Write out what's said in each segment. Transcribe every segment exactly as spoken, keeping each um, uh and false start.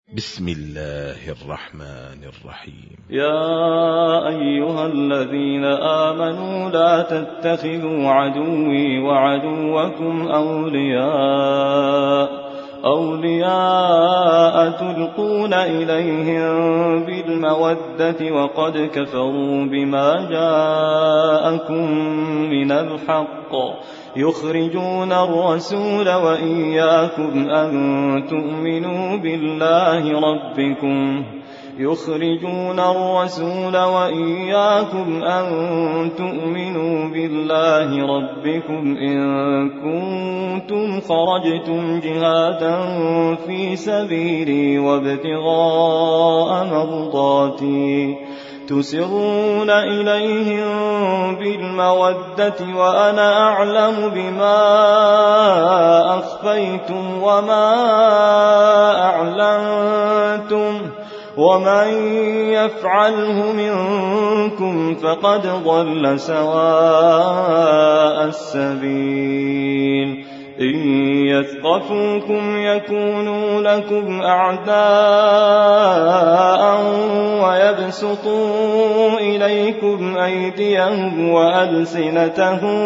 بسم الله الرحمن الرحيم. يا أيها الذين آمنوا لا تتخذوا عدوي وعدوكم أولياء أولياء تلقون إليهم بالمودة وقد كفروا بما جاءكم من الحق يخرجون الرسول وإياكم أن تؤمنوا بالله ربكم يخرجون الرسول وإياكم أن تؤمنوا بالله ربكم إن كنتم خرجتم جهادا في سبيلي وابتغاء مرضاتي تسرون إليهم بالمودة وأنا أعلم بما أخفيتم وما أعلنتم ومن يفعله منكم فقد ضل سواء السبيل. إن يثقفوكم يكونوا لكم أعداء ويبسطوا إليكم أيديهم وألسنتهم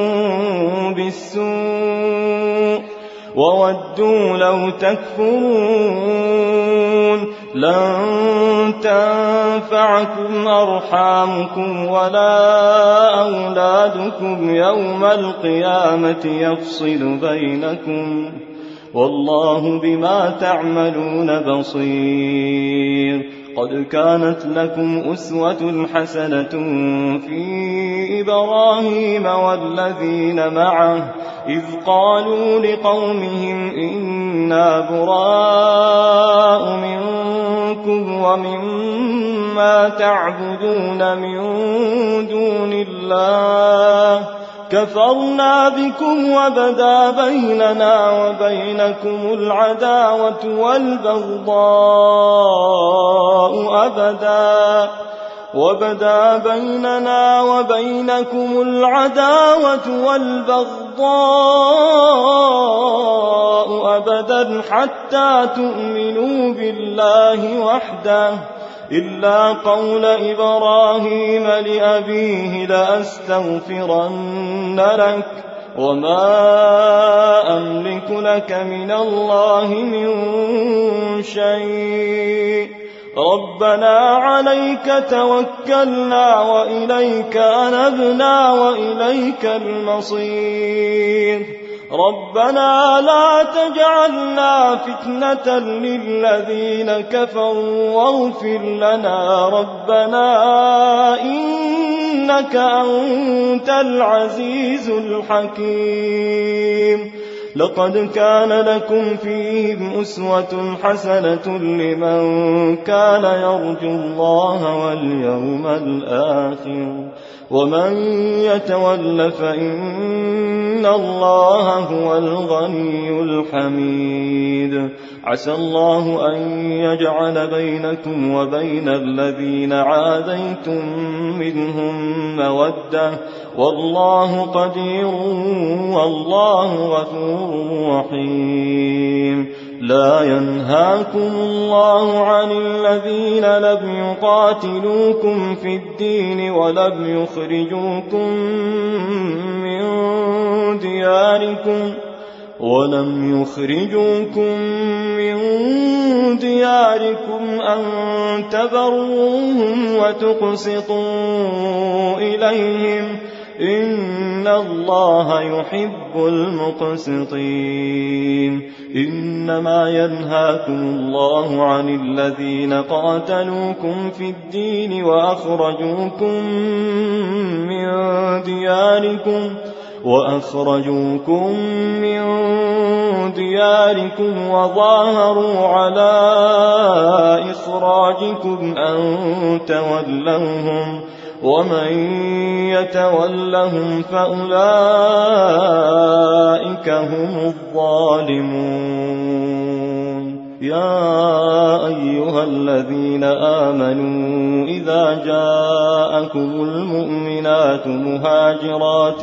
بالسوء وودوا لو تكفرون. لن تنفعكم أرحامكم ولا أولادكم يوم القيامة يفصل بينكم والله بما تعملون بصير. قد كانت لكم أسوة حسنة في إبراهيم والذين معه إذ قالوا لقومهم إنا براء منكم ومما تعبدون من دون الله كفرنا بكم وبدا بيننا وبينكم العداوة والبغضاء أبدا وبدا بيننا وبينكم العداوة والبغضاء أبدا حتى تؤمنوا بالله وحده إلا قول إبراهيم لأبيه لأستغفرن لك وما أملك لك من الله من شيء ربنا عليك توكلنا وإليك أنبنا وإليك المصير. ربنا لا تجعلنا فتنة للذين كفروا واغفر لنا ربنا إنك أنت العزيز الحكيم. لقد كان لكم فيهم أسوة حسنة لمن كان يرجو الله واليوم الآخر ومن يتول فإن الله هو الغني الحميد. عسى الله أن يجعل بينكم وبين الذين عاديتم منهم مودة والله قدير والله غفور رحيم. لا ينهاكم الله عن الذين لم يقاتلوكم في الدين ولم يخرجوكم من دياركم ولم يخرجوكم من دياركم أن تبروهم وتقسطوا إليهم إن الله يحب المقسطين. إنما ينهاكم الله عن الذين قاتلوكم في الدين وأخرجوكم من دياركم وأخرجوكم من دياركم وظاهروا على إخراجكم أن تولوهم ومن يتولهم فأولئك هم الظالمون. يا أيها الذين آمنوا إذا جاءكم المؤمنات مهاجرات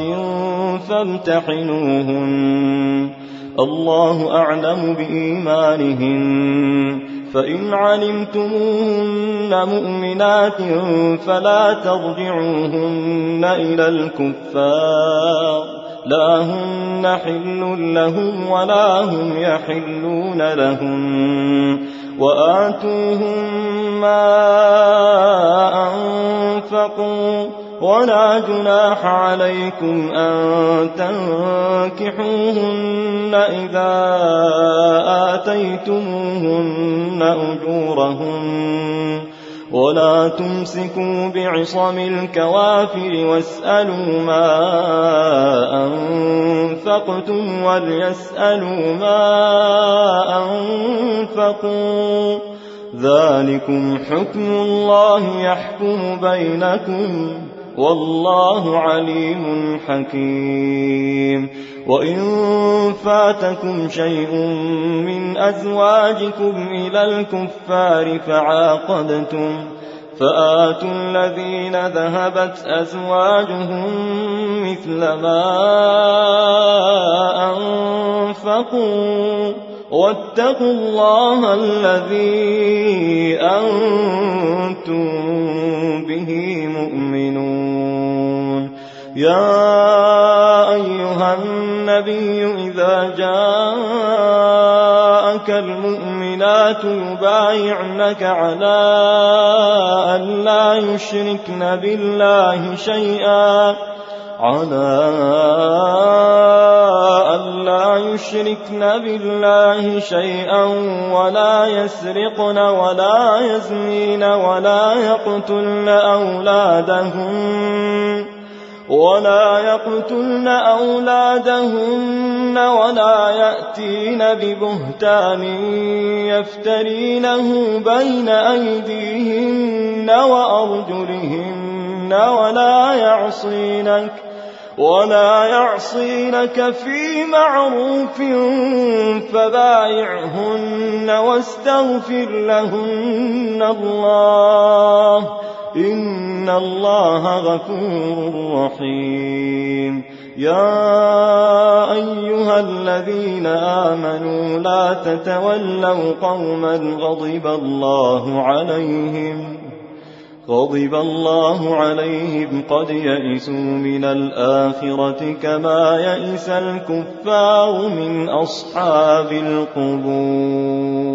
فامتحنوهن الله أعلم بإيمانهن فإن علمتموهن مؤمنات فلا ترجعوهن إلى الكفار لا هن حل لهم ولا هم يحلون لهم وآتوهم ما أنفقوا ولا جناح عليكم أن تنكحوهن إذا آتيتموهن أجورهن ولا تمسكوا بعصم الكوافر واسألوا ما أنفقتم وليسألوا ما أنفقوا ذلكم حكم الله يحكم بينكم والله عليم حكيم وإن فاتكم شيء من أزواجكم إلى الكفار فعاقبتم فآتوا الذين ذهبت أزواجهم مثل ما أنفقوا واتقوا الله الذي أنتم به مؤمنون يا أيها النبي إذا جاءك المؤمنات يبايعنك على أن لا يشركن بالله شيئا على أن لا يشركن بالله شيئا ولا يسرقن ولا يزنين ولا يقتلن أولادهن ولا يقتلن أولادهن ولا يأتين ببهتان يفترينه بين أيديهن وأرجلهن ولا يعصينك ولا يعصينك في معروف فبايعهن واستغفر لهن الله إن الله غفور رحيم يا أيها الذين آمنوا لا تتولوا قوما غضب الله عليهم غضب الله عليهم قد يئسوا من الآخرة كما يئس الكفار من أصحاب القبور